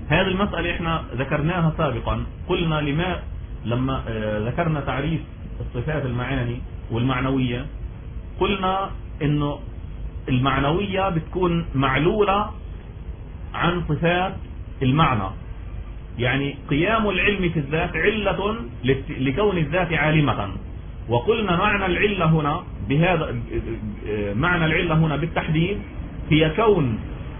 هذه المسألة احنا ذكرناها سابقا، قلنا لما ذكرنا تعريف الصفات المعاني والمعنوية، قلنا انه المعنوية بتكون معلولة عن صفات المعنى، يعني قيام العلم في الذات علة لكون الذات عالمة. وقلنا معنى العلة هنا معنى العلة هنا بالتحديد هي كون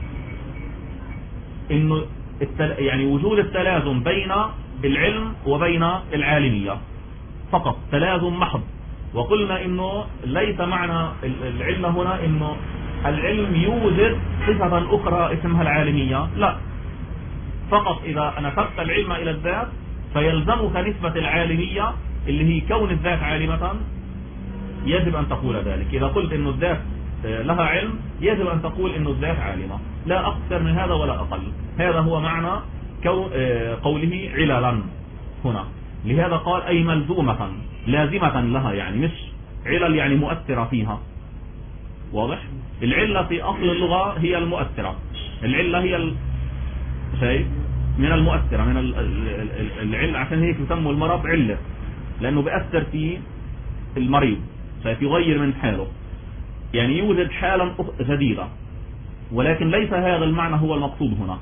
انه يعني وجود التلازم بين العلم وبين العالمية فقط، تلازم محض. وقلنا انه ليس معنى العلة هنا انه العلم يوجد صفة اخرى اسمها العالمية، لا، فقط اذا نسبت العلم الى الذات فيلزمك نسبة العالمية اللي هي كون الذات عالمة، يجب ان تقول ذلك. اذا قلت انه الذات لها علم يجب ان تقول انه الذات عالمة، لا اكثر من هذا ولا اقل. هذا هو معنى قوله عللا هنا. لهذا قال اي ملزومة لازمة لها، يعني مش علل يعني مؤثرة فيها. واضح؟ العلة في اصل اللغة هي المؤثرة، العلة هي شيء من المؤثرة، من العلة، عشان هيك يسموا المرض علة، لانه بأثر في المريض، سيغير من حاله، يعني يوجد حالا جديدة. ولكن ليس هذا المعنى هو المقصود هنا.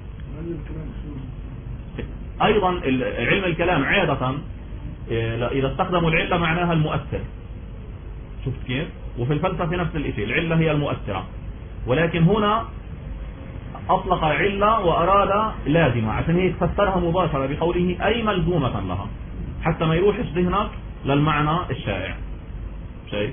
ايضا علم الكلام عادة اذا استخدموا العلة معناها المؤثر، شفت كيف؟ وفي الفلسفة نفس الشيء، العلة هي المؤثرة، ولكن هنا اطلق علة واراد لازمة، عشان هيك فسرها مباشرة بقوله اي ملزومة لها، حتى ما يروحش ذهنك للمعنى الشائع. شيء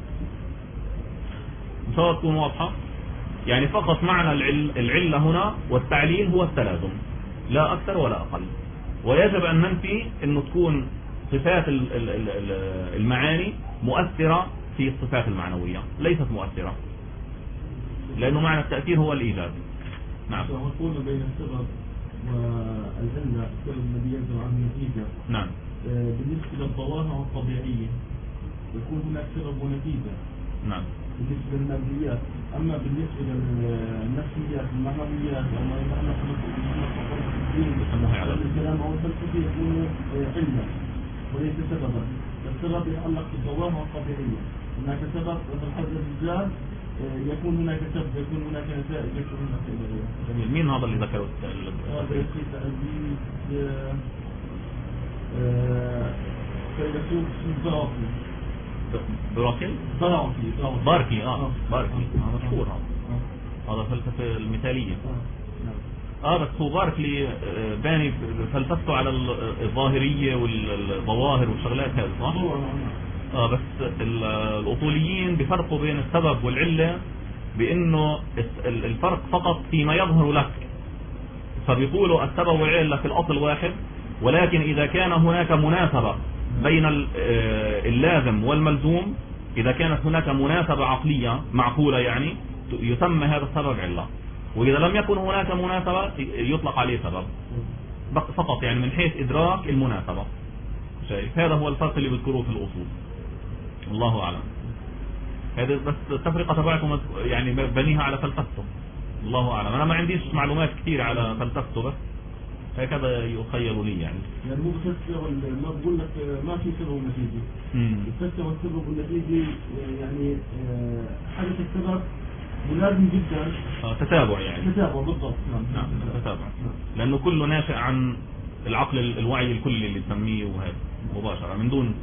ان شاء الله تكون واضحة. يعني فقط معنى العلة هنا والتعليل هو التلازم، لا اكثر ولا اقل. ويجب ان ننفي انه تكون صفات المعاني مؤثرة في الصفات المعنوية، ليست مؤثرة، لانه معنى التأثير هو الايجاد. نعم. وقلنا بين السبب والعلة السبب الذي يلزم عنه النتيجة. نعم. بالنسبة للظواهر الطبيعية يكون هناك سبب ونتيجة. نعم. بالنسبة للماديات، أما بالنسبة للنفسيات المعنويات أما نحن يسموها الكلام أو الفلسفة يكون علما وليس سببا. السبب يتعلق بالظواهر الطبيعية، هناك سبب وتنحدد الزاد، يكون هناك سبب، يكون هناك نتائج، يكون هناك جميل. مين هذا اللي ذكره؟ هذا الشيء عزيز فيلسوف زرافي. براكل؟ باركي. باركي مشهور هذا فلسفة المثالية. بس هو باركلي باني فلسفته على الظاهرية والظواهر والشغلات هذه، صح؟ بس الأصوليين بفرقوا بين السبب والعلة بأنه الفرق فقط فيما يظهر لك، فبيقولوا السبب والعلة في الأصل واحد، ولكن إذا كان هناك مناسبة بين اللازم والملزوم، إذا كانت هناك مناسبة عقلية معقولة يعني يسمى هذا السبب علة، وإذا لم يكن هناك مناسبة يطلق عليه سبب فقط، يعني من حيث إدراك المناسبة. شايف؟ هذا هو الفرق اللي بذكروه في الأصول. الله أعلم. هذا بس التفرقة تبعكم يعني بنيها على فلسفته. الله أعلم. أنا ما عنديش معلومات كثير على فلسفته، بس هكذا يخيل لي يعني. يعني مو بفسر، ما بقول لك ما في سبب ونتيجة. بفسر السبب والنتيجة، يعني حدث السبب ملازم جدا. تتابع يعني. تتابع بالضبط. نعم تتابع. لأنه كله ناشئ عن العقل الوعي الكلي اللي تسميه، وهذا مباشرة من دون.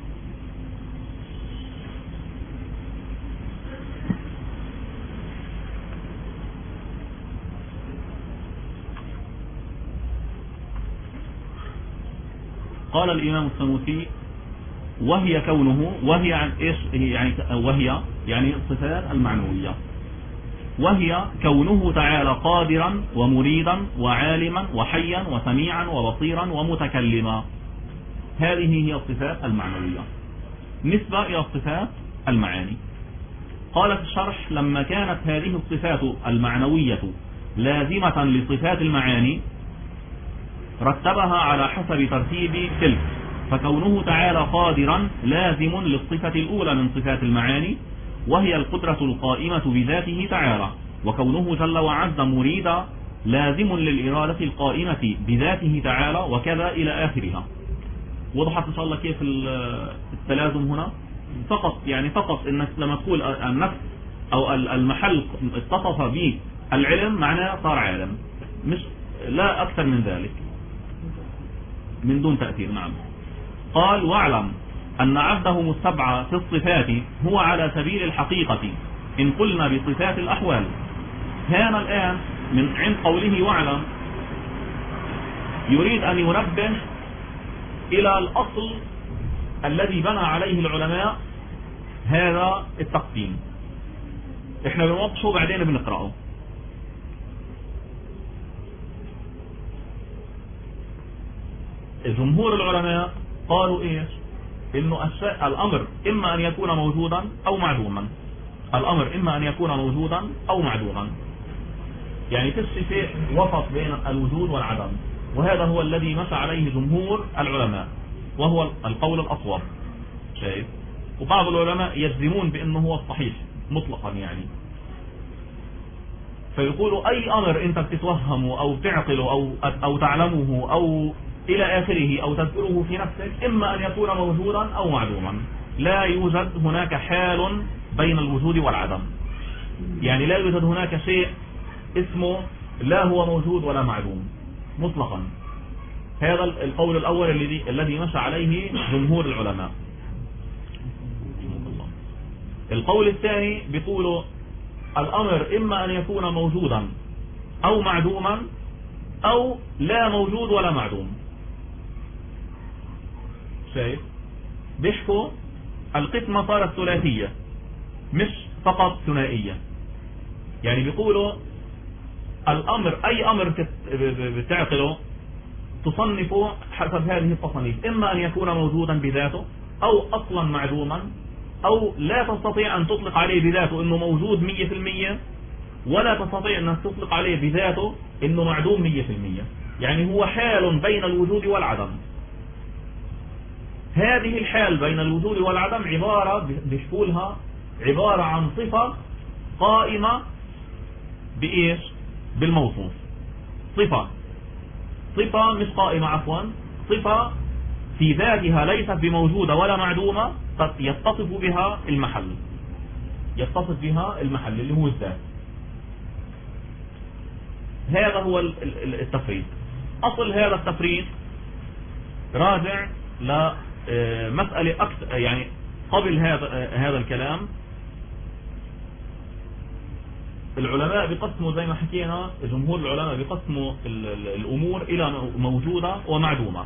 قال الإمام السنوسي وهي كونه، وهي عن إيش يعني؟ وهي يعني الصفات المعنوية، وهي كونه تعالى قادرا ومريدا وعالما وحيا وسميعا وبصيرا ومتكلما. هذه هي الصفات المعنوية. نسبة إلى الصفات المعاني. قال في الشرح لما كانت هذه الصفات المعنوية لازمة لصفات المعاني رتبها على حسب ترتيب تلك، فكونه تعالى قادرا لازم للصفة الأولى من صفات المعاني وهي القدرة القائمة بذاته تعالى، وكونه جل وعز مريدا لازم للإرادة القائمة بذاته تعالى وكذا إلى آخرها. وضحت إن شاء الله كيف التلازم هنا؟ فقط يعني فقط إنك لما تقول النفس أو المحل اتصف به العلم معناه صار عالم، مش لا أكثر من ذلك من دون تأثير. نعم. قال واعلم أن عبدهم السبعة في الصفات هو على سبيل الحقيقة إن قلنا بصفات الأحوال. كان الآن من عند قوله واعلم يريد أن ينبه إلى الأصل الذي بنى عليه العلماء هذا التقسيم. احنا بنوضحه بعدين بنقرأه. جمهور العلماء قالوا ايش؟ انه الامر اما ان يكون موجودا او معدوما. الامر اما ان يكون موجودا او معدوما، يعني فيش شيء وسط بين الوجود والعدم، وهذا هو الذي مشى عليه جمهور العلماء وهو القول الأصوب. شايف؟ وبعض العلماء يجزمون بأنه هو الصحيح مطلقا، يعني فيقولوا أي أمر أنت بتتوهمه أو تعقله أو تعلمه أو إلى آخره أو تذكره في نفسك إما أن يكون موجودا أو معدوما. لا يوجد هناك حال بين الوجود والعدم، يعني لا يوجد هناك شيء اسمه لا هو موجود ولا معدوم مطلقا. هذا القول الأول الذي مشى عليه جمهور العلماء. القول الثاني بيقولوا الأمر إما أن يكون موجودا أو معدوما أو لا موجود ولا معدوم. شايف؟ بيحكوا القسمة صارت ثلاثية مش فقط ثنائية، يعني بيقولوا الأمر أي أمر بتعقله تصنفه حسب هذه التصنيف، إما أن يكون موجودا بذاته أو أصلا معدوما، أو لا تستطيع أن تطلق عليه بذاته إنه موجود 100%، ولا تستطيع أن تطلق عليه بذاته إنه معدوم 100%، يعني هو حال بين الوجود والعدم. هذه الحال بين الوجود والعدم عبارة بشكولها عبارة عن صفة قائمة بإيش؟ بالموصوف. صفة مش قائمة، عفوا، صفة في ذاتها ليست بموجودة ولا معدومة، قد يتصف بها المحل، يتصف بها المحل اللي هو الذات. هذا هو التفريق. أصل هذا التفريق راجع لمسألة أكثر، يعني قبل هذا الكلام العلماء بيقسموا زي ما حكينا، جمهور العلماء بيقسموا الأمور إلى موجودة ومعدومة.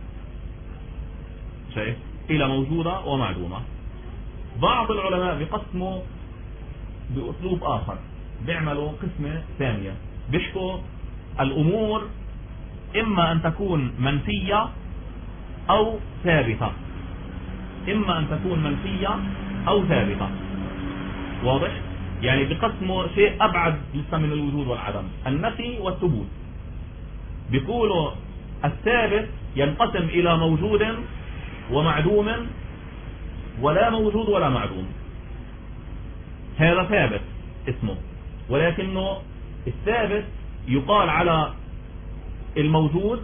شايف؟ إلى موجودة ومعدومة. بعض العلماء بيقسموا بأسلوب آخر، بيعملوا قسمة ثانية، بيحكوا الأمور إما أن تكون منفية أو ثابتة، إما أن تكون منفية أو ثابتة. واضح؟ يعني بقسموا شيء أبعد لسه من الوجود والعدم، النفي والثبوت. بيقولوا الثابت ينقسم إلى موجود ومعدوم ولا موجود ولا معدوم. هذا ثابت اسمه، ولكنه الثابت يقال على الموجود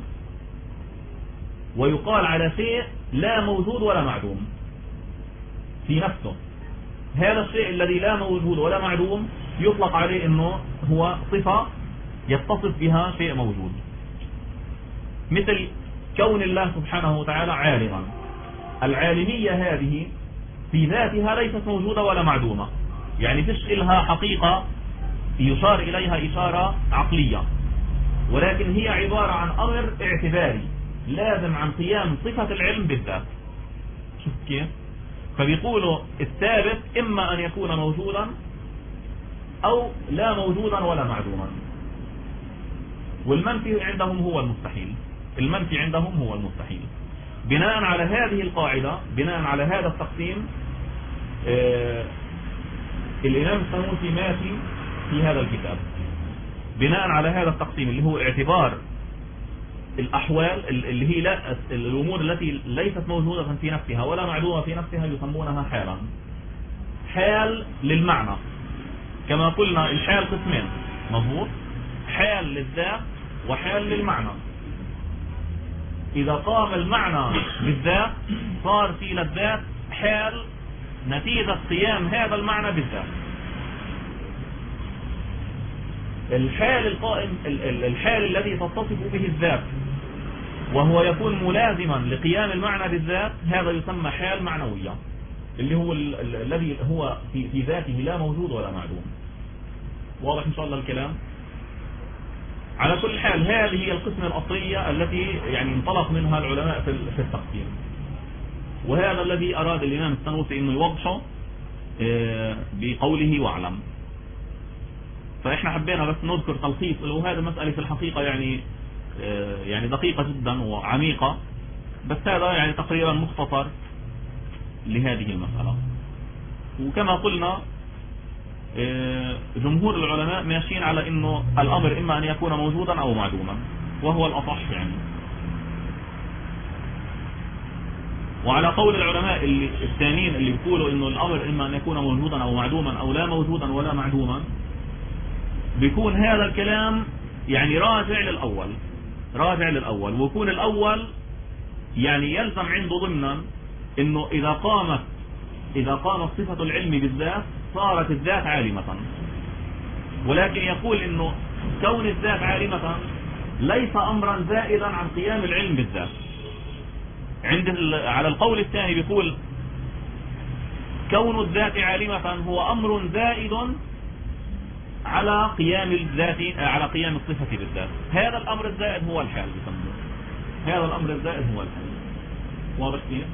ويقال على شيء لا موجود ولا معدوم في نفسه. هذا الشيء الذي لا موجود ولا معدوم يطلق عليه انه هو صفة يتصف بها شيء موجود، مثل كون الله سبحانه وتعالى عالما. العالمية هذه في ذاتها ليست موجودة ولا معدومة، يعني فيش إلها حقيقة يشار إليها إشارة عقلية، ولكن هي عبارة عن أمر اعتباري لازم عن قيام صفة العلم بالذات. شوف كيف؟ فبيقولوا الثابت إما أن يكون موجودا أو لا موجودا ولا معدوما، والمنفي عندهم هو المستحيل. المنفي عندهم هو المستحيل. بناء على هذه القاعدة، بناء على هذا التقسيم، الإمام السنوسي ماشي في هذا الكتاب بناء على هذا التقسيم اللي هو اعتبار الأحوال اللي هي لا الأمور التي ليست موجودة في نفسها ولا معدومة في نفسها يسمونها حالا. حال للمعنى، كما قلنا الحال قسمين، مضبوط؟ حال للذات وحال للمعنى. إذا قام المعنى بالذات صار في للذات حال نتيجة قيام هذا المعنى بالذات. الحال القائم الحال الذي تتصف به الذات وهو يكون ملازما لقيام المعنى بالذات هذا يسمى حال معنوية، اللي هو الذي هو في ذاته لا موجود ولا معدوم. واضح إن شاء الله الكلام؟ على كل حال هذه هي القسمة الأصلية التي يعني انطلق منها العلماء في التقسيم، وهذا الذي أراد الإمام السنوسي أنه يوضحه بقوله واعلم. فإحنا حبينا بس نذكر تلخيص، وهذا مسألة في الحقيقة يعني دقيقة جدا وعميقة، بس هذا يعني تقريبا مختصر لهذه المسألة. وكما قلنا جمهور العلماء ماشيين على انه الامر اما ان يكون موجودا او معدوما، وهو الاصح يعني. وعلى قول العلماء الثانيين اللي بيقولوا انه الامر اما ان يكون موجودا او معدوما او لا موجودا ولا معدوما، بيكون هذا الكلام يعني راجع للاول، ويكون الاول يعني يلزم عنده ضمنا انه اذا قامت صفة العلم بالذات صارت الذات عالمة. ولكن يقول انه كون الذات عالمة ليس امرا زائدا عن قيام العلم بالذات. على القول الثاني بيقول كون الذات عالمة هو امر زائد على قيام الذات، على قيام الصفة بالذات. هذا الامر الزائد هو الحال بيسموه، هذا الامر الزائد هو الحال. واضح كيف؟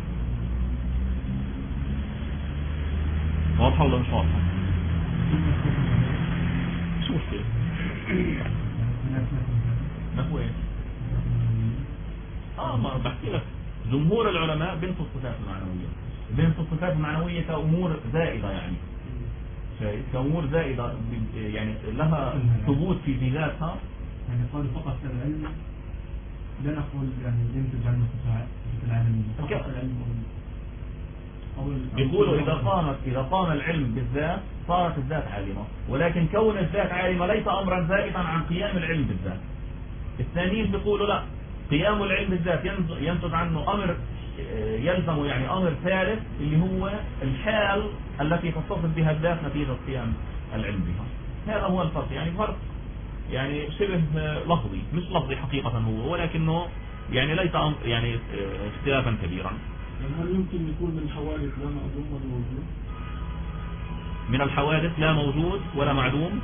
واضحة ولا مش واضحة؟ شو مشكلة؟ نحو ايه؟ ما بحكي لك جمهور العلماء بينسوا الصفات المعنوية، بينسوا الصفات المعنوية كأمور زائدة، يعني شايف كأمور زائدة يعني لها ثبوت في ذاتها. يعني قالوا فقط العلم، لا نقول يعني ينتج عن الصفات العالمية فقط العلم. يقولوا إذا قام العلم بالذات صارت الذات عالمة، ولكن كون الذات عالمة ليس أمرا زائدا عن قيام العلم بالذات. الثانيين بيقولوا لا، قيام العلم بالذات ينتج عنه أمر يلزم يعني أمر ثالث اللي هو الحال التي تصف بها الذات نتيجة قيام العلم بها. هذا هو الفرق، يعني فرق يعني شبه لفظي، مش لفظي حقيقة هو، ولكنه يعني ليس يعني اختلافا كبيرا. هل يمكن يكون من الحوادث لا معدوم ولا موجود؟ من الحوادث لا موجود ولا معدوم،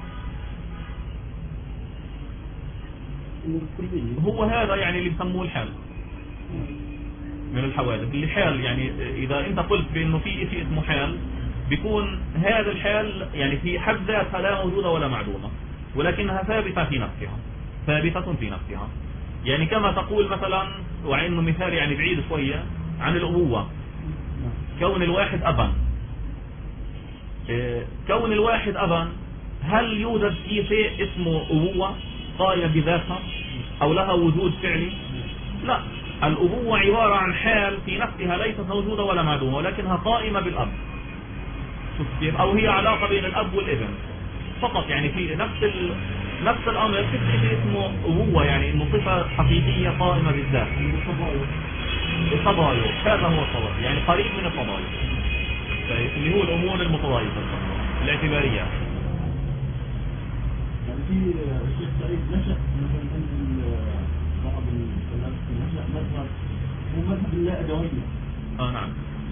هو هذا يعني اللي بسموه الحال من الحوادث. اللي حال يعني إذا أنت قلت بأنه في شيء اسمه حال، بيكون هذا الحال يعني في حد ذاتها لا موجودة ولا معدومة، ولكنها ثابتة في نفسها. يعني كما تقول مثلا، وعنه مثال يعني بعيد شوية عن الأبوة، كون الواحد أبا، هل يوجد في شيء اسمه أبوة قائمة بذاتها أو لها وجود فعلي؟ لا، الأبوة عبارة عن حال في نفسها ليست موجودة ولا معدومة، ولكنها قائمة بالأب. أو هي علاقة بين الأب والابن فقط، يعني في نفس الأمر في شيء اسمه أبوة، يعني إنه صفة حقيقية قائمة بالذات. التضايق، هذا هو التضايق، يعني قريب من التضايق اللي هو الأمور المتضايقة الاعتبارية. يعني في الشيخ سعيد نشأ مثلا عند بعض الفلاسفة نشأ مذهب هو مذهب اللا أدوية. نعم.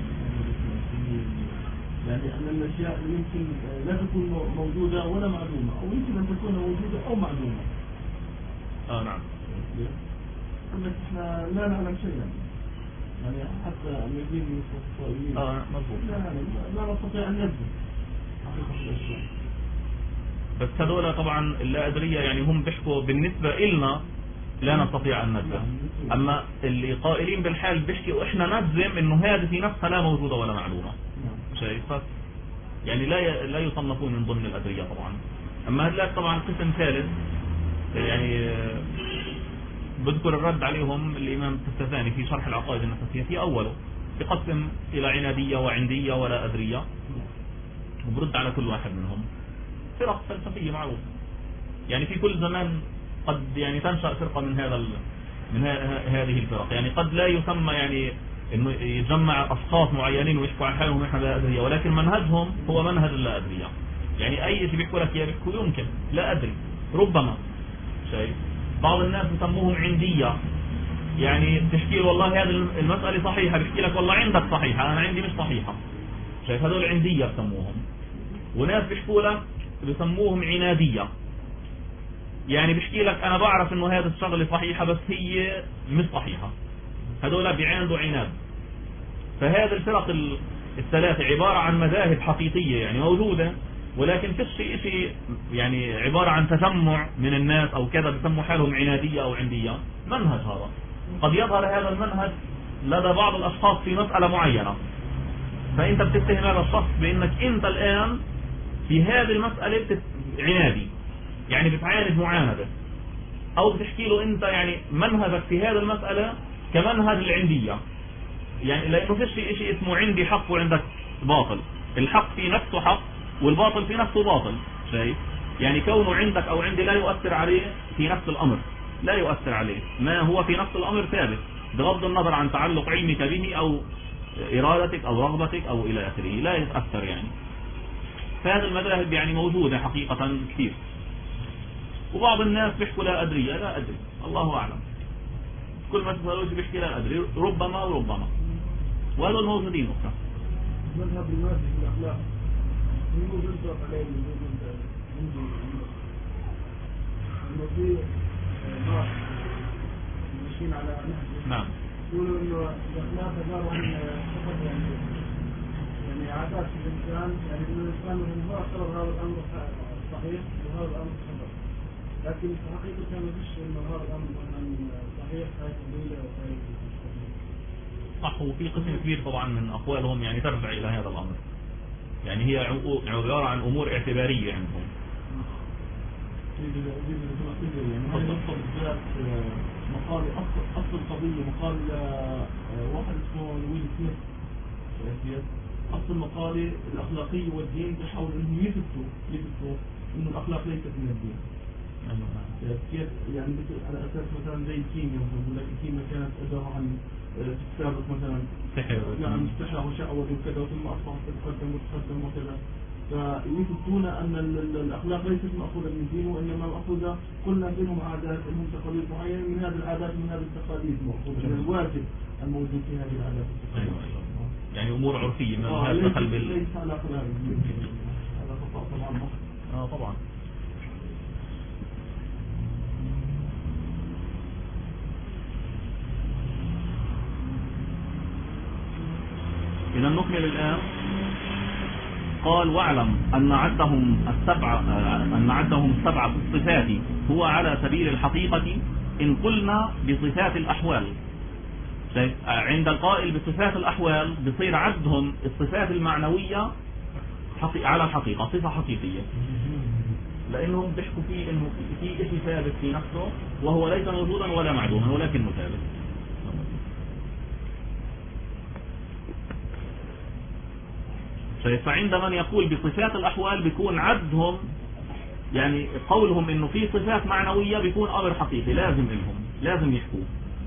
يعني أن الأشياء يمكن لا تكون موجودة ولا معدومة، أو يمكن أن تكون موجودة أو معدومة. نعم. قلنا إحنا لا نعلم شيئا، يعني حتى الذين المستطيعين مضبوط، لا نستطيع أن نجزم حقيقة الأشياء. بس هذول طبعا اللا أدرية يعني هم بيحكوا بالنسبة إلنا لا نستطيع أن نجزم، أما اللي قائلين بالحال بيحكي وإحنا نجزم إنه هذه في نفسها لا موجودة ولا معلومة. شايف؟ يعني لا يصنفون من ضمن الأدرية طبعا. أما هذلاك طبعا قسم ثالث، يعني بذكر الرد عليهم الإمام التستازاني في شرح العقائد النفسية في أوله، بقسم إلى عنادية وعندية ولا أدرية، وبرد على كل واحد منهم. فرق فلسفية معروفة، يعني في كل زمان قد يعني تنشأ فرقة من هذه الفرق. يعني قد لا يسمى يعني انه يجمع اشخاص معينين ويحكوا عن حالهم نحن لا ادري، ولكن منهجهم هو منهج اللا ادرية. يعني اي شيء بيحكوا لك يا بيحكوا يمكن لا ادري ربما شيء. بعض الناس يسموهم عندية، يعني تحكي له والله هذه المسألة صحيحة، بيحكي لك والله عندك صحيحة انا عندي مش صحيحة. شايف هذول عندية بسموهم. وناس بيحكوا لك بسموهم عنادية، يعني بيحكي لك انا بعرف انه هذا الشغله صحيحة بس هي مش صحيحة. هذول بيعاندوا عناد. فهذه الفرق الثلاثة عبارة عن مذاهب حقيقية يعني موجودة، ولكن فيش شيء يعني عبارة عن تجمع من الناس او كذا بسموا حالهم عنادية او عندية. منهج هذا قد يظهر هذا المنهج لدى بعض الاشخاص في مسألة معينة، فانت بتتهم هذا الشخص بانك انت الان في هذه المسألة عنادي، يعني بتعاند معاندة، او بتحكي له انت يعني منهجك في هذه المسألة كمنهج العندية. يعني لانه فيش شيء اسمه عندي حق وعندك باطل. الحق في نفسه حق والباطل في نفسه باطل. شايف؟ يعني كونه عندك او عندي لا يؤثر عليه في نفس الامر، لا يؤثر عليه. ما هو في نفس الامر ثابت بغض النظر عن تعلق علمك به او ارادتك او رغبتك او الى اخره، لا يتأثر يعني. فهذه المذاهب يعني موجودة حقيقة كثير. وبعض الناس بيحكوا لا ادري، لا ادري الله اعلم. كل ما تسألوش بيحكي لا ادري ربما وربما، وهذول موجودين اخرى. مذهب الناس في الاخلاق يوجد عليه انه في ناس ماشيين على نهج. نعم. يقولوا انه الاخلاق عباره عن يعني عادات الانسان، يعني انه الانسان من هو افترض هذا الامر صحيح وهذا الامر خطا، لكن في حقيقه ما فيش انه هذا الامر صحيح هاي قبيله وهاي صح. وفي قسم كبير طبعا من اقوالهم يعني ترجع الى هذا الامر، يعني هي عباره عن امور اعتباريه عندهم. يعني بالذات مقال اصل القضيه مقال واحد اسمه ويل سميث. اصل المقاله الاخلاقيه والدين بيحاولوا انهم يثبتوا انه الاخلاق ليست من الدين. كيف يعني على اساس مثلا زي الكيمياء، مثلا لك الكيمياء كانت عباره عن تتسابق مثلا سحر، يعني سحر وشعوذه وكذا، ثم اصبحت تتقدم وكذا. فيثبتون ان الاخلاق ليست ماخوذه من الدين، وانما ماخوذه قلنا بينهم عادات، لهم تقاليد معينه، من هذه العادات من هذه التقاليد ماخوذه من الواجب الموجود في هذه العادات. ايوه يعني امور عرفيه ما لها دخل ليس على خلاف هذا خطا طبعا. طبعا. إذا نكمل الآن. قال واعلم أن عدهم السبعة الصفات هو على سبيل الحقيقة إن قلنا بصفات الأحوال. عند القائل بصفات الأحوال بصير عدهم الصفات المعنوية على الحقيقة، صفة حقيقية، لأنهم بيحكوا فيه إنه في شيء ثابت في نفسه وهو ليس موجودا ولا معدوما ولكنه ثابت. فعند من يقول بصفات الأحوال بيكون عدهم يعني قولهم إنه في صفات معنوية بيكون أمر حقيقي لازم يحكوا.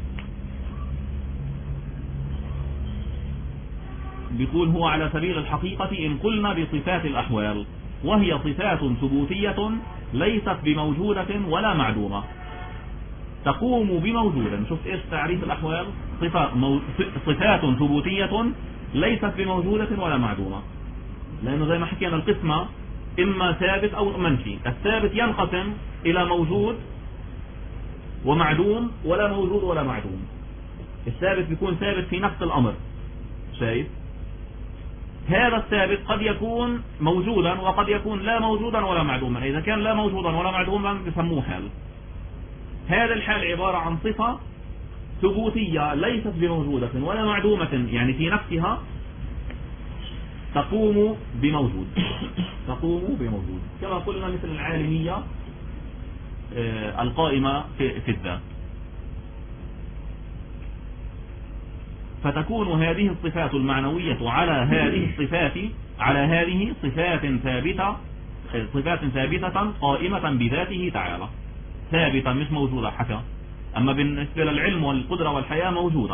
بيقول هو على سبيل الحقيقة إن قلنا بصفات الأحوال، وهي صفات ثبوتية ليست بموجودة ولا معدومة تقوم بموجودة. شوف إيش تعريف الأحوال؟ صفات ثبوتية ليست بموجودة ولا معدومة، لأنه زي ما حكينا القسمة إما ثابت أو منفي. الثابت ينقسم إلى موجود ومعدوم ولا موجود ولا معدوم. الثابت بيكون ثابت في نفس الأمر. شايف؟ هذا الثابت قد يكون موجودا وقد يكون لا موجودا ولا معدوما. إذا كان لا موجودا ولا معدوما بسموه حال. هذا الحال عبارة عن صفة ثبوتية ليست بموجودة ولا معدومة، يعني في نفسها تقوم بموجود كما قلنا مثل العالمية القائمة في الذات. فتكون هذه الصفات المعنوية على هذه صفات ثابتة صفات ثابتة قائمة بذاته تعالى، ثابتة مش موجودة حكى. أما بالنسبة للعلم والقدرة والحياة موجودة.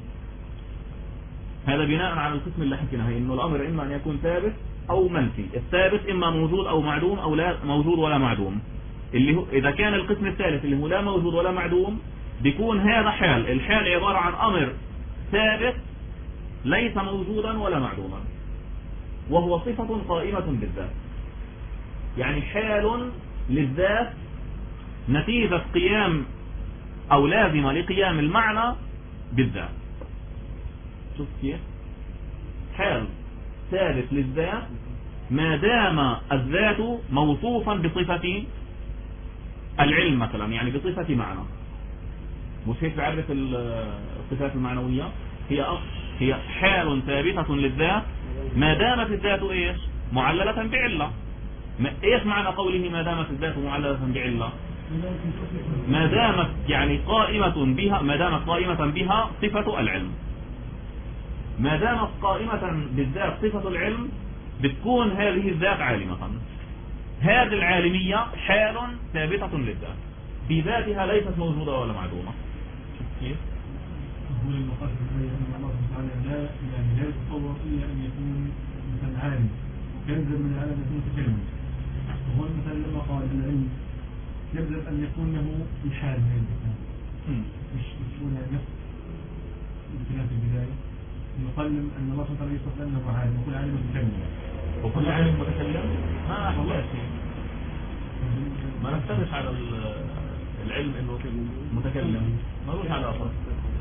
هذا بناء على القسم اللي حكيناه، إنه الأمر إما أن يكون ثابت أو منفي. الثابت إما موجود أو معدوم، أو لا موجود ولا معدوم. اللي هو إذا كان القسم الثالث اللي هو لا موجود ولا معدوم، بيكون هذا حال. الحال عبارة عن أمر ثابت ليس موجودا ولا معدوما، وهو صفة قائمة بالذات. يعني حال للذات نتيجة قيام أو لازمة لقيام المعنى بالذات. شوف كيف؟ حال ثابت للذات ما دام الذات موصوفا بصفة العلم مثلا، يعني بصفة معنى. مش هيك بعرف الصفات المعنوية؟ هي حال ثابتة للذات ما دامت الذات ايش؟ معللة بعلة. ايش معنى قوله ما دامت الذات معللة بعلة؟ ما دامت يعني قائمة بها، ما دامت قائمة بها صفة العلم. ما دامت قائمة بالذات صفة العلم، بتكون هذه الذات عالمة. هذه العالمية حال ثابتة للذات في ذاتها، ليست موجودة ولا معدومة. كيف؟ يقول المقصد أن الله سبحانه لا يتصور إلا أن يكون مثلا عالم، يلزم من العالم أن يكون متكلم. وهو مثلا لما قال العلم يلزم أن يكون له إحال من الإنسان، مش يكون نفس الكلام في البداية. نقلم أن الله سبحانه يصف أنه عالم، وكل عالم متكلم. وكل عالم متكلم ما أحوال شيء، ما نفترش على العلم إنه متكلم، ما نروح على أصل.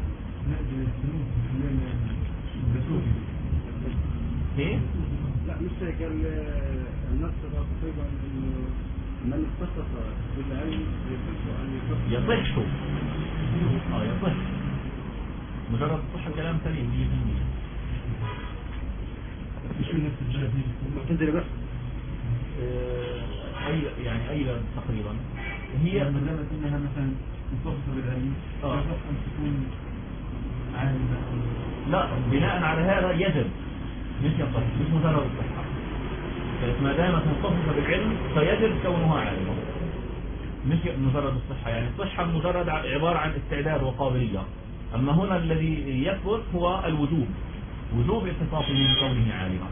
ايه؟ لا مش هيك. النص تقريبا انه من اختصص بالعلم يصح يصح مجرد صح الكلام سليم 100%. مش نفس الجهة تنزل بس أي تقريبا هي ما دامت انها مثلا مختصصة بالعلم يصح ان تكون عالمة. لا، بناء على هذا يجب، مش يصح، مش مجرد الصحة. ما دامت مختصصة بالعلم فيجب كونها عالمة، مش مجرد الصحة. يعني الصحة مجرد عبارة عن استعداد وقابلية. أما هنا الذي يثبت هو الوجوب، وجوب اتصافه بكونه عالما.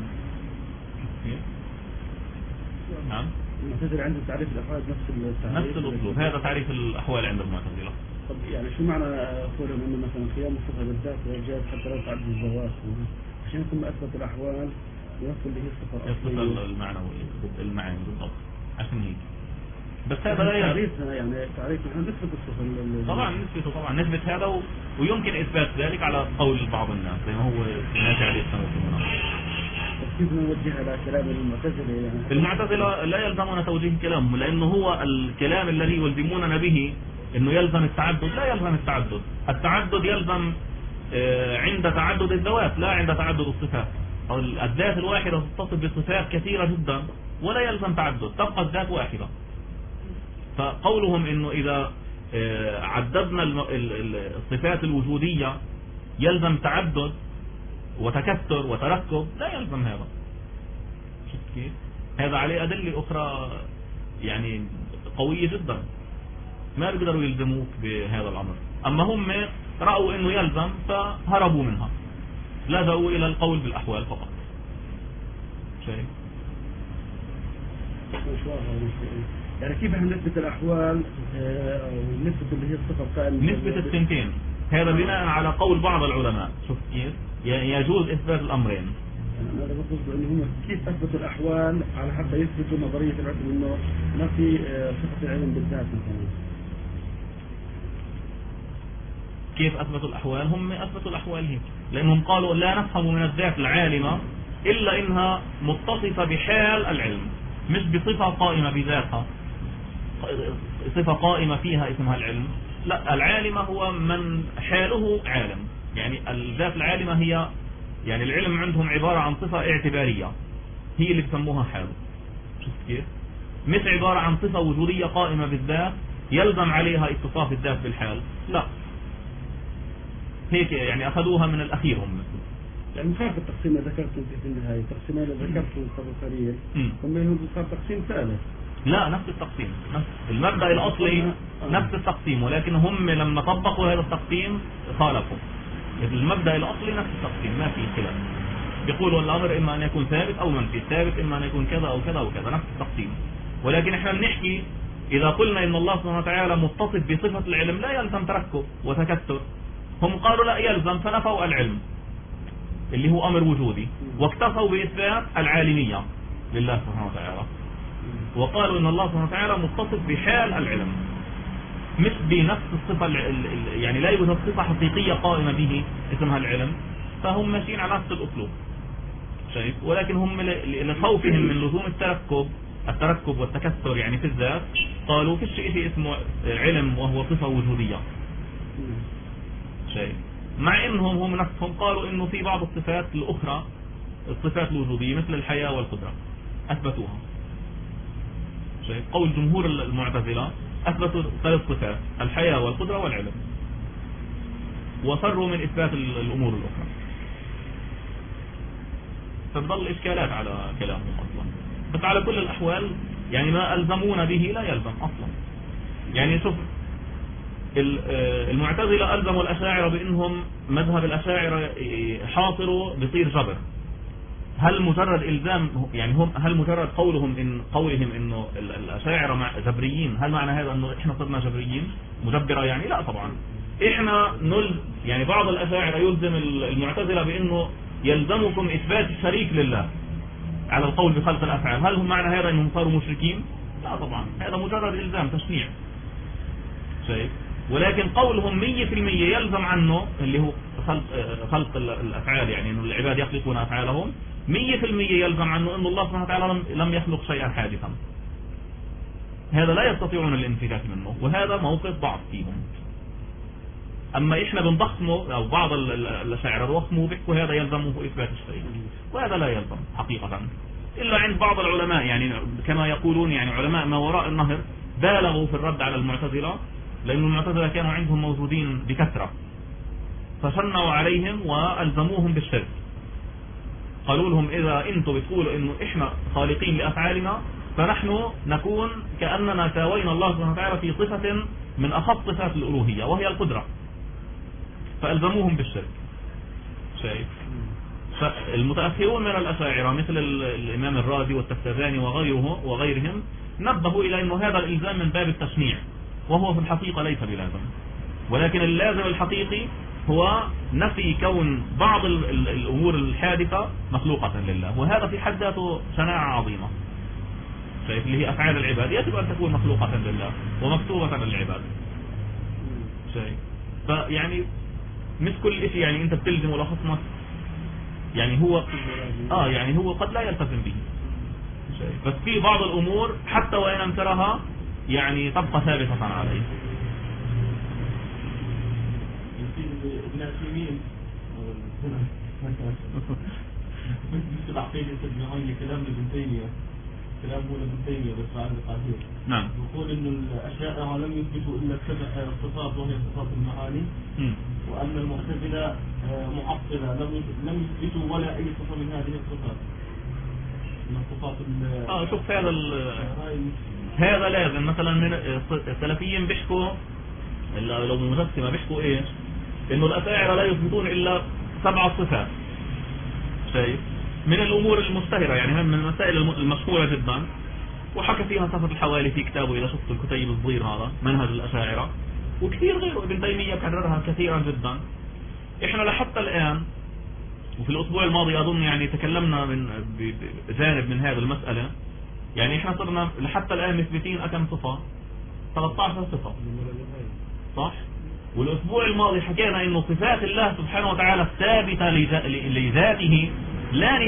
نعم. المعتزلة عنده تعريف الأفعال نفس الأسلوب، هذا تعريف الأحوال عند المعتزلة. طب يعني شو معنى قولهم إنه مثلا قيام الصفة بالذات وجاءت حتى لو تعدد الزواج، عشان يكون أثبت الأحوال يوصل به الصفة المعنوية المعاني بالضبط، عشان هيك. بس هذا لا تعريف، يعني تعريف نحن نثبت الصفة طبعا نثبته، طبعا نثبت هذا ويمكن إثبات ذلك على قول بعض الناس زي ما هو الناس عليه السنة. كيف نوجهها على كلام المعتزلة؟ يعني المعتزلة لا يلزمنا توجيه كلامهم، لأنه هو الكلام الذي يلزموننا به إنه يلزم التعدد. لا يلزم التعدد. التعدد يلزم عند تعدد الذوات، لا عند تعدد الصفات. الذات الواحدة تتصف بصفات كثيرة جدا ولا يلزم تعدد، تبقى الذات واحدة. فقولهم إنه إذا عددنا الصفات الوجودية يلزم تعدد وتكثر وتركب، لا يلزم هذا. شفت كيف؟ هذا عليه أدلة أخرى يعني قوية جدا، ما بيقدروا يلزموك بهذا الأمر. أما هم رأوا إنه يلزم فهربوا منها، لجأوا إلى القول بالأحوال فقط. شيء يعني كيف احنا نثبت الأحوال أو نثبت اللي هي الصفة القائمة؟ نثبت الثنتين. هذا بناء على قول بعض العلماء. شوف كيف؟ يجوز إثبات الأمرين. أنا بقصد إنه هم كيف أثبتوا الأحوال على حتى يثبتوا نظرية العلم إنه ما في صفة العلم بالذات مثلا. كيف أثبتوا الأحوال؟ هم أثبتوا الأحوال هيك، لأنهم قالوا لا نفهم من الذات العالمة إلا إنها متصفة بحال العلم، مش بصفة قائمة بذاتها، صفة قائمة فيها اسمها العلم. لا، العالمة هو من حاله عالم. يعني الذات العالمة هي يعني العلم عندهم عبارة عن صفة اعتبارية، هي اللي بسموها حال. شفت كيف؟ مش عبارة عن صفة وجودية قائمة بالذات يلزم عليها اتصاف الذات بالحال. لا، هيك يعني أخذوها من الأخير هم. يعني مخالف التقسيم اللي ذكرته في النهاية، التقسيم اللي ذكرته قبل قليل ثم يهود صار تقسيم ثالث. لا، نفس التقسيم، نفس المبدأ الأصلي، نفس التقسيم، ولكن هم لما طبقوا هذا التقسيم خالفوا. المبدأ الأصلي نفس التقسيم، ما في خلاف. بيقولوا الأمر إما أن يكون ثابت أو منفي، ثابت إما أن يكون كذا أو كذا أو كذا، نفس التقسيم. ولكن إحنا بنحكي إذا قلنا إن الله سبحانه وتعالى متصف بصفة العلم لا يلزم تركب وتكثر. هم قالوا لا يلزم، فنفوا العلم اللي هو أمر وجودي، واكتفوا بإثبات العالمية لله سبحانه وتعالى، وقالوا إن الله سبحانه وتعالى متصف بحال العلم مش بنفس الصفة، يعني لا يوجد صفة حقيقية قائمة به اسمها العلم، فهم ماشيين على نفس الأسلوب. شايف؟ ولكن هم لخوفهم من لزوم التركب والتكثر يعني في الذات، قالوا فيش شيء اسمه علم وهو صفة وجودية. شايف؟ مع انهم هم نفسهم قالوا انه في بعض الصفات الاخرى، الصفات الوجودية مثل الحياة والقدرة اثبتوها. شايف؟ قول جمهور المعتزلة اثبتوا 3 صفات: الحياة والقدرة والعلم، وفروا من اثبات الامور الاخرى. فتظل اشكالات على كلامهم اصلا. بس على كل الاحوال يعني ما الزمون به لا يلزم اصلا. يعني شوف، المعتزلة ألزموا الأشاعرة بأنهم مذهب الأشاعرة حاصروا بصير جبر. هل مجرد إلزام يعني هل مجرد قولهم إنه الأشاعرة جبريين، هل معنى هذا إنه إحنا صرنا جبريين مجبرة يعني؟ لا طبعا. إحنا يعني بعض الأشاعرة يلزم المعتزلة بأنه يلزمكم إثبات الشريك لله على القول بخلق الأفعال. هل هم معنى هذا إنهم صاروا مشركين؟ لا طبعا، هذا مجرد إلزام تشنيع. شايف؟ ولكن قولهم 100% يلزم عنه اللي هو خلق الأفعال، يعني أن العباد يخلقون أفعالهم 100% يلزم عنه أن الله سبحانه وتعالى لم يخلق شيئا حادثا. هذا لا يستطيعون الانفكاك منه، وهذا موقف ضعف فيهم. أما إحنا بنضخمه أو بعض الأشاعرة بضخمه بيحكوا هذا يلزمه إثبات الشريك، وهذا لا يلزم حقيقة إلا عند بعض العلماء، يعني كما يقولون يعني علماء ما وراء النهر بالغوا في الرد على المعتزلة، لأن المعتزلة كانوا عندهم موجودين بكثرة، فشنوا عليهم وألزموهم بالشرك. قالوا لهم إذا أنتم بتقولوا إنه إحنا خالقين لأفعالنا، فنحن نكون كأننا ساوينا الله سبحانه وتعالى في صفة من أخص صفات الألوهية وهي القدرة، فألزموهم بالشرك. شايف؟ فالمتأخرون من الأشاعرة مثل الإمام الرازي والتفتزاني وغيرهم نبهوا إلى أنه هذا الإلزام من باب التشنيع، وهو في الحقيقة ليس بلازم، ولكن اللازم الحقيقي هو نفي كون بعض الأمور الحادثة مخلوقة لله، وهذا في حد ذاته شناعة عظيمة. شايف؟ اللي هي أفعال العباد يجب أن تكون مخلوقة لله ومكتوبة للعباد. شايف؟ فيعني مش كل شيء يعني أنت بتلزم ولا خصمك يعني هو قد لا يلتزم به. شايف؟ بس في بعض الأمور حتى وإن انكرها يعني تبقى ثابتة عليه. ابن سيمين مثل عقيدة ابن عيينة كلام ابن تيمية، كلام هو ابن تيمية بس عن القاهرة. نعم. يقول إنه الأشاعرة لم يثبتوا إلا 7 صفات وهي صفات المعاني، وأن المعتزلة معطلة لم يثبتوا ولا أي صفة من هذه الصفات من الصفات. شوف هذا لازم مثلا من السلفيين بيحكوا لو المجسمة بيحكوا ايش؟ انه الأشاعرة لا يثبتون الا 7 صفات. شايف؟ من الامور المشتهرة يعني من المسائل المشهورة جدا، وحكى فيها صفة الحوالي في كتابه اذا شفت الكتيب الصغير هذا منهج الأشاعرة، وكثير غيره ابن تيمية كررها كثيرا جدا. احنا لحتى الان وفي الاسبوع الماضي اظن يعني تكلمنا من بجانب من هذه المسألة، يعني احنا صرنا لحتى الان مثبتين كم صفة؟ 13 صفة، صح؟ والاسبوع الماضي حكينا انه صفات الله سبحانه وتعالى الثابتة لذاته لا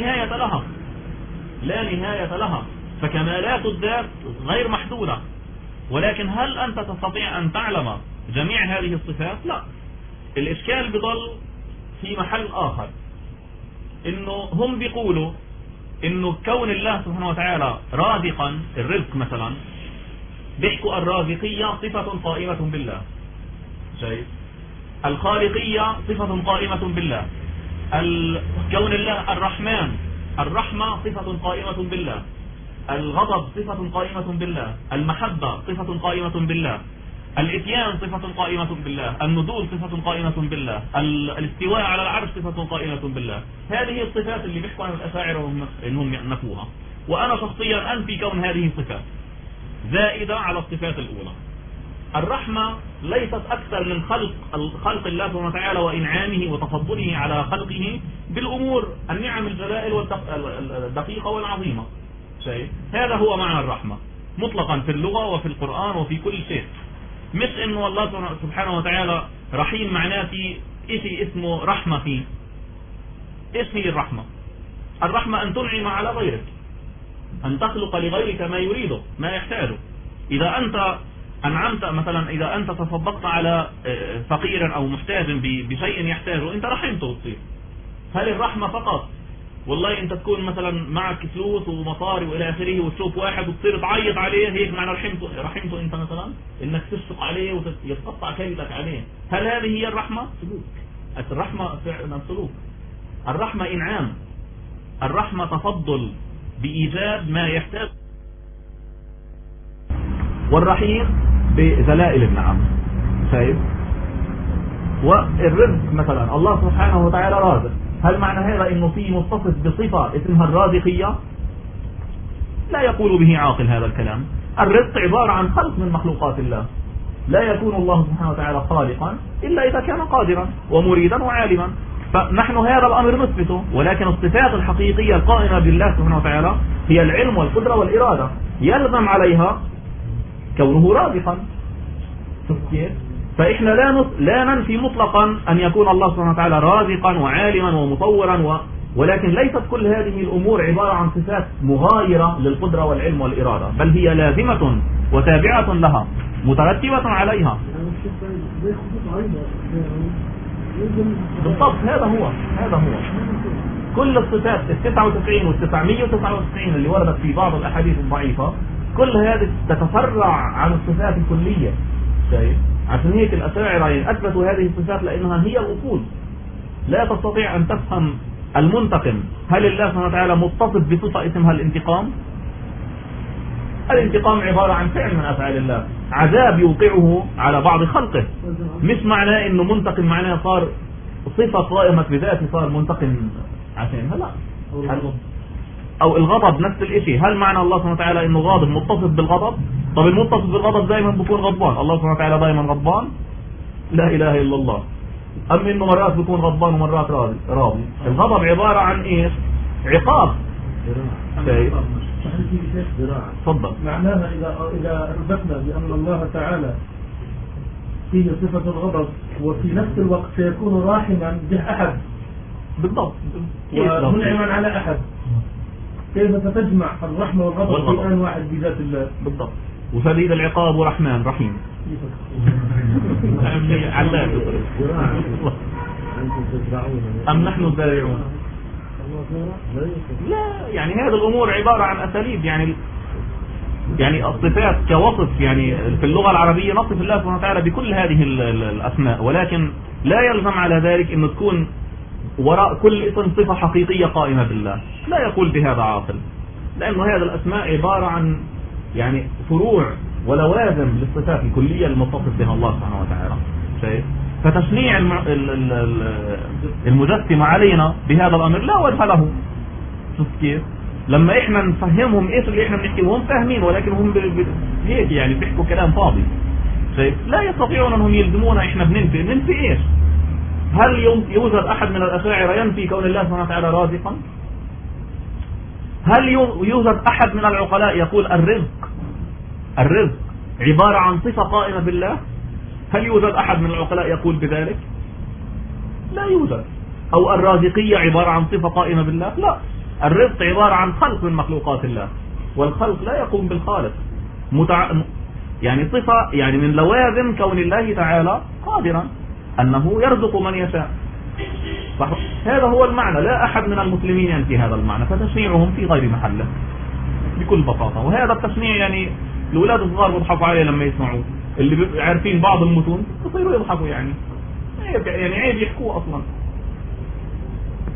نهاية لها، فكمالات الذات غير محدودة. ولكن هل انت تستطيع ان تعلم جميع هذه الصفات؟ لا. الاشكال بضل في محل اخر، انه هم بيقولوا انه كون الله سبحانه وتعالى رازقا، الرزق مثلا بيحكوا الرازقية صفة قائمة بالله. شايف؟ الخالقية صفة قائمة بالله. كون الله الرحمن، الرحمة صفة قائمة بالله، الغضب صفة قائمة بالله، المحبة صفة قائمة بالله، الاتيان صفة قائمة بالله، النزول صفة قائمة بالله، الاستواء على العرش صفة قائمة بالله. هذه الصفات اللي بيحكوا عن الأشاعرة إنهم يأنفوها، وأنا شخصيا أنفي كون هذه صفات زائدة على الصفات الأولى. الرحمة ليست أكثر من خلق الله سبحانه وتعالى وإنعامه وتفضله على خلقه بالأمور النعم الجلائل والدقيقة والعظيمة. شيء هذا هو معنى الرحمة مطلقا في اللغة وفي القرآن وفي كل شيء. مش إنه الله سبحانه وتعالى رحيم معناه في إشي اسمه رحمة فيه. إيش هي الرحمة؟ الرحمة أن تنعم على غيرك، أن تخلق لغيرك ما يريده ما يحتاجه. إذا أنت أنعمت مثلا، إذا أنت تصدقت على فقير أو محتاج بشيء يحتاجه، أنت رحمته تصير. هل الرحمة فقط والله أنت تكون مثلا معك فلوس ومصاري وإلى آخره وتشوف واحد وتصير تعيط عليه، هيك معنى رحمته أنت مثلا إنك تشفق عليه ويتقطع كيدك عليه؟ هل هذه هي الرحمة؟ سلوك. الرحمة فعلا سلوك. الرحمة إنعام، الرحمة تفضل بإيجاد ما يحتاج. والرحيم بذلائل النعم. شايف؟ والرزق مثلا الله سبحانه وتعالى رازق، هل معنى هذا انه في متصف بصفة اسمها الرازقية؟ لا يقول به عاقل هذا الكلام. الرزق عبارة عن خلق من مخلوقات الله، لا يكون الله سبحانه وتعالى خالقا إلا إذا كان قادرا ومريدا وعالما. فنحن هذا الأمر نثبته، ولكن الصفات الحقيقية القائمة بالله سبحانه وتعالى هي العلم والقدرة والإرادة، يلزم عليها كونه رازقا. فإحنا لا ننفي مطلقا أن يكون الله سبحانه وتعالى رازقا وعالما ومطورا ولكن ليست كل هذه الأمور عبارة عن صفات مغايرة للقدرة والعلم والإرادة، بل هي لازمة وتابعة لها مترتبة عليها. بالضبط، هذا هو كل الصفات 99 وال999 اللي وردت في بعض الأحاديث الضعيفة، كل هذه تتفرع عن الصفات الكلية. شايف؟ عشان هيك الأشاعرة أثبتوا هذه الصفات لأنها هي الأصول. لا تستطيع أن تفهم المنتقم هل الله سبحانه وتعالى متصف بصفة اسمها الانتقام؟ الانتقام عبارة عن فعل من أفعال الله، عذاب يوقعه على بعض خلقه. مش معناه إنه منتقم معناه صار صفة قائمة بذاته صار منتقم عشانها، لا. أو الغضب نفس الشيء، هل معنى الله سبحانه وتعالى إنه غاضب متصف بالغضب؟ طب المتصف بالغضب دائما بيكون غضبان، الله سبحانه وتعالى دائما غضبان؟ لا إله إلا الله. أم إنه مرات بيكون غضبان ومرات راضي. الغضب عبارة عن إيش؟ عقاب. تفضل. معناها إذا أثبتنا بأن الله تعالى فيه صفة الغضب وفي نفس الوقت سيكون راحما به أحد بالضبط ومنعما على أحد، كيف ستجمع الرحمة والغضب في آن واحد بذات الله؟ بالضبط. وشديد العقاب ورحمن رحيم. أم نحن الزارعون؟ لا، يعني هذه الأمور عبارة عن أساليب، يعني الصفات كوصف، يعني في اللغة العربية نصف الله سبحانه وتعالى بكل هذه الأسماء، ولكن لا يلزم على ذلك أن تكون وراء كل اسم صفة حقيقية قائمة بالله. لا يقول بهذا عاقل، لأنه هذه الأسماء عبارة عن يعني فروع ولوازم للصفات الكلية المتصف بها الله سبحانه وتعالى. شايف؟ فتشنيع المجسم علينا بهذا الأمر لا وجه له. شوف كيف؟ لما إحنا نفهمهم إيش اللي إحنا بنحكيه وهم فاهمين، ولكن هم هيك يعني بيحكوا كلام فاضي. شايف؟ لا يستطيعون أنهم يلزمونا إحنا بننفي إيش؟ هل يوجد أحد من الأشاعرة ينفي كون الله سبحانه وتعالى رازقا؟ هل يوجد أحد من العقلاء يقول الرزق عبارة عن صفة قائمة بالله؟ هل يوجد أحد من العقلاء يقول بذلك؟ لا يوجد. أو الرازقية عبارة عن صفة قائمة بالله؟ لا. الرزق عبارة عن خلق من مخلوقات الله، والخلق لا يقوم بالخالق. يعني صفة، يعني من لوازم كون الله تعالى قادرا أنه يرزق من يشاء. هذا هو المعنى. لا أحد من المسلمين ينفي هذا المعنى، فتشنيعهم في غير محله بكل بساطة. وهذا التشنيع يعني الأولاد الصغار بيضحكوا عليه لما يسمعوه، اللي عارفين بعض المتون بصيروا يضحكوا، يعني عيب يحكوه أصلا.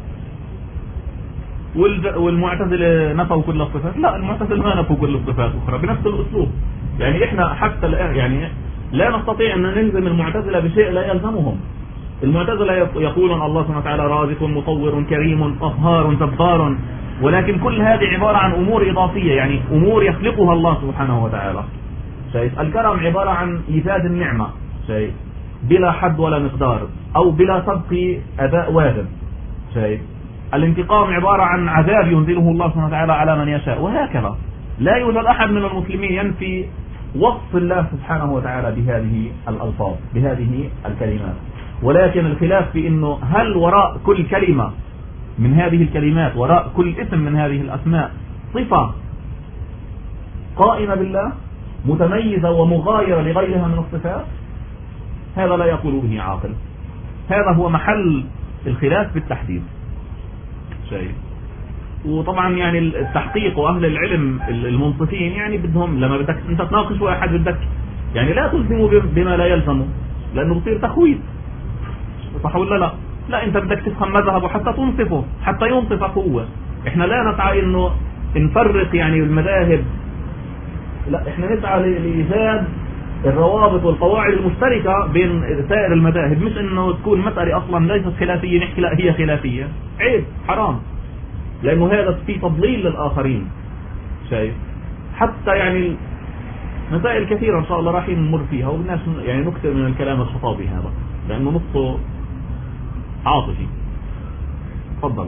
والمعتزلة نفوا كل الصفات. لا، المعتزلة ما نفوا كل الصفات أخرى بنفس الأسلوب. يعني إحنا حتى الآن يعني لا نستطيع أن نلزم المعتزلة بشيء لا يلزمهم. المعتزلة يقولون الله سبحانه وتعالى رازق مطور كريم قهار جبار، ولكن كل هذه عبارة عن أمور إضافية، يعني أمور يخلقها الله سبحانه وتعالى. شايف؟ الكرم عبارة عن إيجاد النعمة، شايف؟ بلا حد ولا مقدار أو بلا سبق أداء واجب. شايف؟ الانتقام عبارة عن عذاب ينزله الله سبحانه وتعالى على من يشاء، وهكذا. لا يوجد أحد من المسلمين ينفي وصف الله سبحانه وتعالى بهذه الألفاظ بهذه الكلمات، ولكن الخلاف في أنه هل وراء كل كلمة من هذه الكلمات، وراء كل اسم من هذه الأسماء، صفة قائمة بالله متميزة ومغايرة لغيرها من الصفات؟ هذا لا يقول به عاقل. هذا هو محل الخلاف بالتحديد. شيء. وطبعا يعني التحقيق واهل العلم المنصفين يعني بدهم لما بدك انت تناقش واحد بدك يعني لا تلزمه بما لا يلزمه، لانه بصير تخويف. صح ولا لا؟ لا، انت بدك تفهم مذهبه حتى تنصفه، حتى ينصفك هو. احنا لا نسعى انه نفرق يعني المذاهب، لا، احنا نسعى لايجاد الروابط والقواعد المشتركة بين سائر المذاهب، مش انه تكون مسألة اصلا ليست خلافية نحكي لا هي خلافية. عيب، حرام، لانه هذا في تضليل للاخرين. شايف؟ حتى يعني مسائل كثيرة ان شاء الله راح نمر فيها، وبالناس يعني نكثر من الكلام الخطابي هذا لانه نصه عاطفي. تفضل.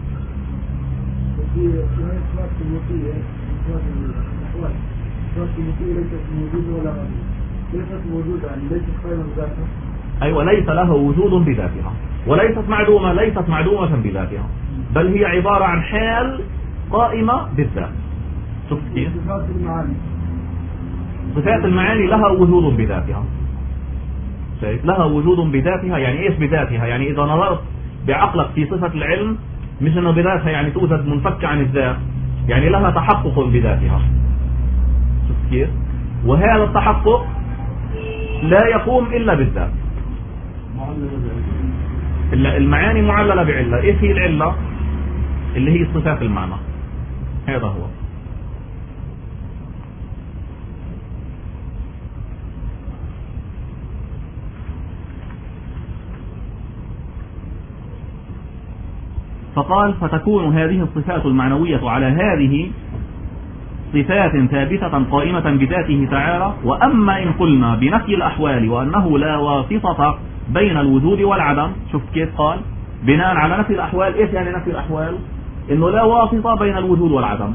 ليست موجودة، يعني ليست قائمة بذاتها. أيوة، ليس له وجود بذاتها، وليست معدومة، ليست معدومة بذاتها، بل هي عبارة عن حال قائمة بالذات. شوف كيف؟ صفات المعاني لها وجود بذاتها. شايف؟ لها وجود بذاتها. يعني ايش بذاتها؟ يعني إذا نظرت بعقلك في صفة العلم، مش انه بذاتها يعني توجد منفكة عن الذات، يعني لها تحقق بذاتها. شوف كيف؟ وهذا التحقق لا يقوم إلا بالذات. المعاني معللة بعلة. إيش هي العلة؟ اللي هي صفات المعنى. هذا هو. فقال فتكون هذه الصفات المعنوية على هذه صفات ثابتة قائمة بذاته تعالى. وأما إن قلنا بنفي الأحوال وأنه لا واسطة بين الوجود والعدم، شوف كيف قال بناء على نفي الأحوال. إيش يعني نفي الأحوال؟ إنه لا واسطة بين الوجود والعدم.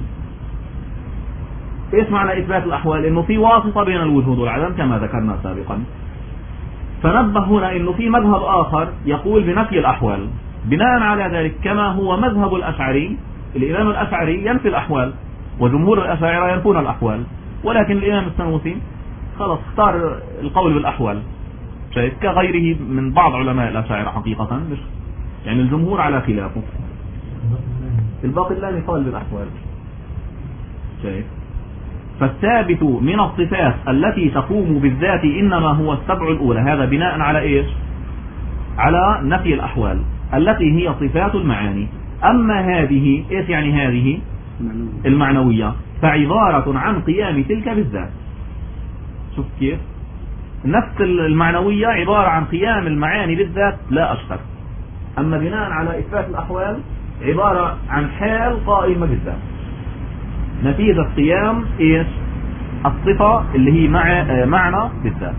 إيش معنى إثبات الأحوال؟ إنه في واسطة بين الوجود والعدم كما ذكرنا سابقا. فنبه هنا إنه في مذهب آخر يقول بنفي الأحوال. بناء على ذلك كما هو مذهب الأشعري، الإمام الأشعري ينفي الأحوال، وجمهور الأشاعرة ينفون الأحوال، ولكن الإمام السنوسي خلص اختار القول بالأحوال. شايف؟ كغيره من بعض علماء الأشاعرة حقيقة، مش يعني الجمهور على خلافه. الباقلاني قال بالأحوال. شايف؟ فالثابت من الصفات التي تقوم بالذات إنما هو السبع الأولى. هذا بناء على إيش؟ على نفي الأحوال التي هي صفات المعاني. أما هذه، إيش يعني هذه؟ المعنوية، فعبارة عن قيام تلك بالذات. شوف كيف؟ نفس المعنوية عبارة عن قيام المعاني بالذات لا أكثر. أما بناء على إثبات الأحوال عبارة عن حال قائمة بالذات، نتيجة قيام إيش؟ الصفة اللي هي معنى بالذات.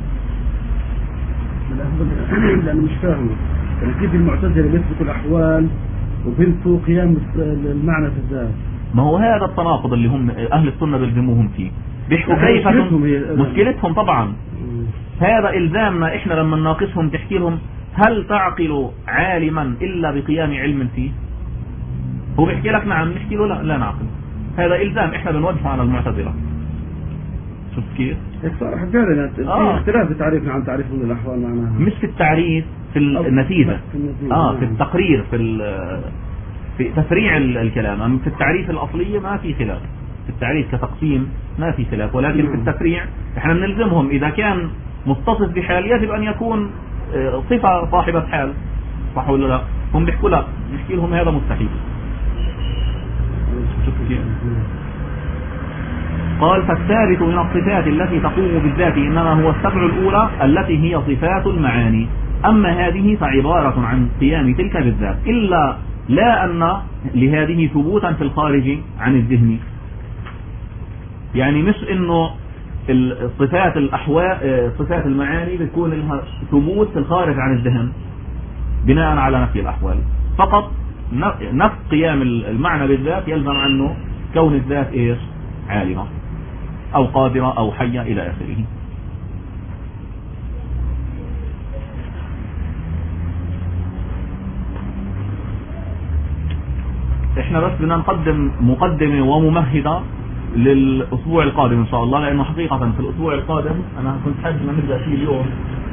لأنه مش فاهم يعني كيف المعتزلة بيثبتوا الأحوال وبنتوا قيام المعنى في الذات. ما هو هذا التناقض اللي هم أهل السنة بيلزموهم فيه. بيحكوا كيف مشكلتهم طبعا. هذا إلزامنا إحنا لما نناقشهم تحكي لهم هل تعقل عالما إلا بقيام علم فيه؟ هو بيحكي لك نعم، نحكي له لا نعقل. هذا إلزام إحنا بنوجهه على المعتزلة. شوف كيف؟ صراحة فعلا في اختلاف في تعريفنا عن تعريفهم للأحوال معناها. مش في التعريف، في النتيجة. في التقرير، في تفريع الكلام. في التعريف الأصلية ما في خلاف، في التعريف كتقسيم ما في خلاف، ولكن في التفريع احنا بنلزمهم إذا كان متصف بحال يجب أن يكون صفة صاحبة حال. صح ولا لا؟ هم بيحكوا لا، نحكي لهم هذا مستحيل. شوف كيف قال فالثابت من الصفات التي تقوم بالذات إنما هو السبع الأولى التي هي صفات المعاني، أما هذه فعبارة عن قيام تلك بالذات، إلا لا أن لهذه ثبوتا في الخارج عن الذهن. يعني مش إنه الصفات صفات المعاني بتكون لها ثبوت في الخارج عن الذهن بناء على نفي الأحوال فقط. نفي قيام المعنى بالذات يلزم عنه كون الذات إيش؟ عالمة أو قادرة أو حية إلى آخره. احنا بس بدنا نقدم مقدمة وممهدة للأسبوع القادم إن شاء الله، لأنه حقيقة في الأسبوع القادم أنا كنت حاجة أن نبدأ فيه اليوم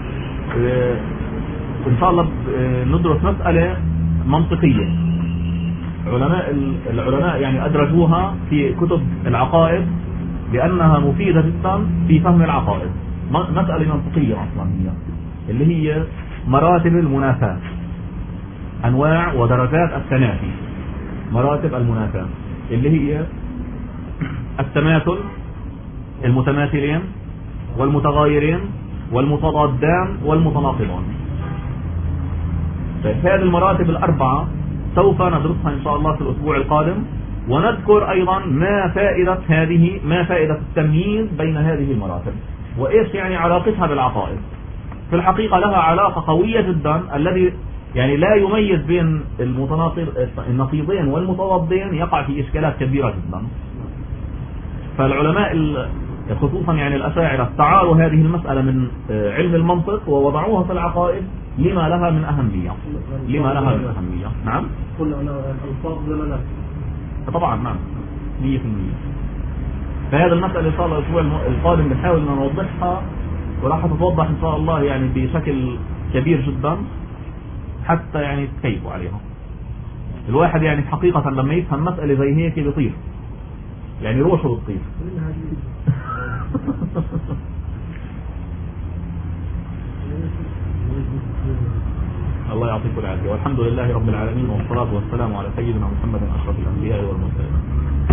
إن شاء الله ندرس مسألة منطقية العلماء يعني أدرجوها في كتب العقائد لأنها مفيدة جدا في فهم العقائد. مسألة منطقية أصلا هي اللي هي مراتب المنافاة، أنواع ودرجات التنافي. مراتب المنافاة اللي هي التماثل، المتماثلين والمتغايرين والمتضادان والمتناقضان. هذه المراتب الأربعة سوف ندرسها إن شاء الله في الأسبوع القادم، ونذكر أيضا ما فائدة التمييز بين هذه المراتب، وإيش يعني علاقتها بالعقائد. في الحقيقة لها علاقة قوية جدا، الذي يعني لا يميز بين النقيضين والمتضادين يقع في إشكالات كبيرة جدا. فالعلماء خصوصا يعني الأشاعرة استعاروا هذه المسألة من علم المنطق ووضعوها في العقائد لما لها من أهمية. نعم كل الألفاظ دلالات طبعا نعم 100%. فهذا المسألة إن شاء الله الأسبوع القادم بنحاول أن نوضحها، وراح تتوضح إن شاء الله يعني بشكل كبير جدا حتى يعني تكيفوا عليها. الواحد يعني حقيقة لما يفهم مسألة زي هيك بيطير، يعني روحه بتطير. الله يعطيكم العافية، والحمد لله رب العالمين، والصلاة والسلام على سيدنا محمد أشرف الأنبياء والمرسلين.